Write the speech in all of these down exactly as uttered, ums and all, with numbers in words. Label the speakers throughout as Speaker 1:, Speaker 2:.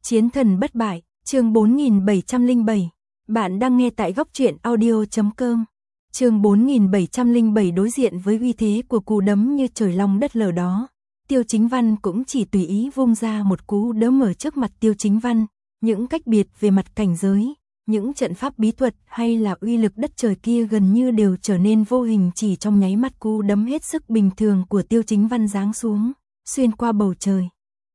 Speaker 1: Chiến thần bất bại, chương bốn nghìn bảy trăm lẻ bảy. Bạn đang nghe tại góc truyện audio chấm com. Chương bốn nghìn bảy trăm lẻ bảy. Đối diện với uy thế của cú đấm như trời long đất lở đó, Tiêu Chính Văn cũng chỉ tùy ý vung ra một cú đấm ở trước mặt Tiêu Chính Văn. Những cách biệt về mặt cảnh giới, những trận pháp bí thuật hay là uy lực đất trời kia gần như đều trở nên vô hình chỉ trong nháy mắt. Cú đấm hết sức bình thường của Tiêu Chính Văn giáng xuống, xuyên qua bầu trời.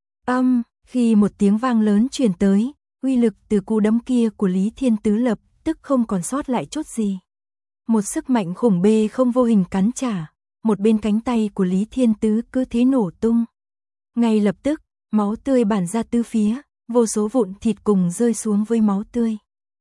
Speaker 1: Âm, khi một tiếng vang lớn truyền tới, uy lực từ cú đấm kia của Lý Thiên Tứ lập tức không còn sót lại chút gì. Một sức mạnh khủng bê không vô hình cắn trả, một bên cánh tay của Lý Thiên Tứ cứ thế nổ tung. Ngay lập tức, máu tươi bản ra tứ phía, vô số vụn thịt cùng rơi xuống với máu tươi.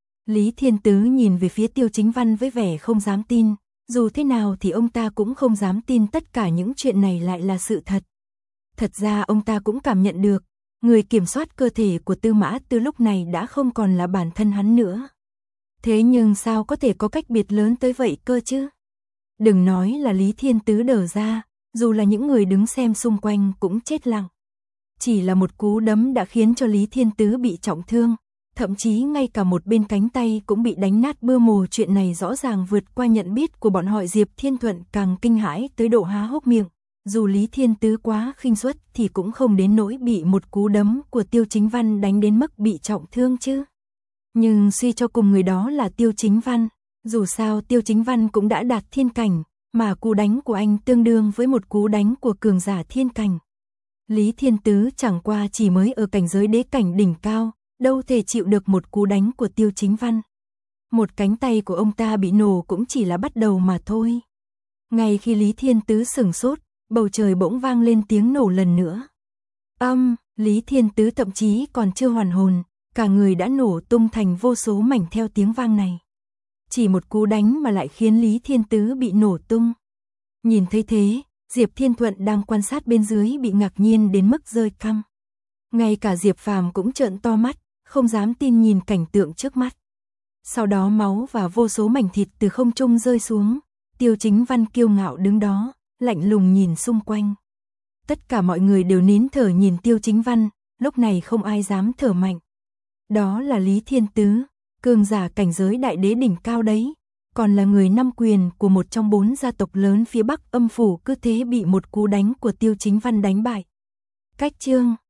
Speaker 1: Lý Thiên Tứ nhìn về phía Tiêu Chính Văn với vẻ không dám tin, dù thế nào thì ông ta cũng không dám tin tất cả những chuyện này lại là sự thật. Thật ra ông ta cũng cảm nhận được, người kiểm soát cơ thể của Tư Mã Tư lúc này đã không còn là bản thân hắn nữa. Thế nhưng sao có thể có cách biệt lớn tới vậy cơ chứ? Đừng nói là Lý Thiên Tứ đờ ra, dù là những người đứng xem xung quanh cũng chết lặng. Chỉ là một cú đấm đã khiến cho Lý Thiên Tứ bị trọng thương, thậm chí ngay cả một bên cánh tay cũng bị đánh nát bơ mồ. Chuyện này rõ ràng vượt qua nhận biết của bọn họ. Diệp Thiên Thuận càng kinh hãi tới độ há hốc miệng. Dù Lý Thiên Tứ quá khinh suất thì cũng không đến nỗi bị một cú đấm của Tiêu Chính Văn đánh đến mức bị trọng thương chứ. Nhưng suy cho cùng người đó là Tiêu Chính Văn, dù sao Tiêu Chính Văn cũng đã đạt thiên cảnh, mà cú đánh của anh tương đương với một cú đánh của cường giả thiên cảnh. Lý Thiên Tứ chẳng qua chỉ mới ở cảnh giới đế cảnh đỉnh cao, đâu thể chịu được một cú đánh của Tiêu Chính Văn. Một cánh tay của ông ta bị nổ cũng chỉ là bắt đầu mà thôi. Ngay khi Lý Thiên Tứ sửng sốt, bầu trời bỗng vang lên tiếng nổ lần nữa. Âm, Lý Thiên Tứ thậm chí còn chưa hoàn hồn, cả người đã nổ tung thành vô số mảnh theo tiếng vang này. Chỉ một cú đánh mà lại khiến Lý Thiên Tứ bị nổ tung. Nhìn thấy thế, Diệp Thiên Thuận đang quan sát bên dưới bị ngạc nhiên đến mức rơi căm. Ngay cả Diệp Phàm cũng trợn to mắt, không dám tin nhìn cảnh tượng trước mắt. Sau đó máu và vô số mảnh thịt từ không trung rơi xuống, Tiêu Chính Văn kiêu ngạo đứng đó, lạnh lùng nhìn xung quanh. Tất cả mọi người đều nín thở nhìn Tiêu Chính Văn, lúc này không ai dám thở mạnh. Đó là Lý Thiên Tứ, cường giả cảnh giới đại đế đỉnh cao đấy, còn là người nắm quyền của một trong bốn gia tộc lớn phía Bắc Âm phủ, cứ thế bị một cú đánh của Tiêu Chính Văn đánh bại. Cách chương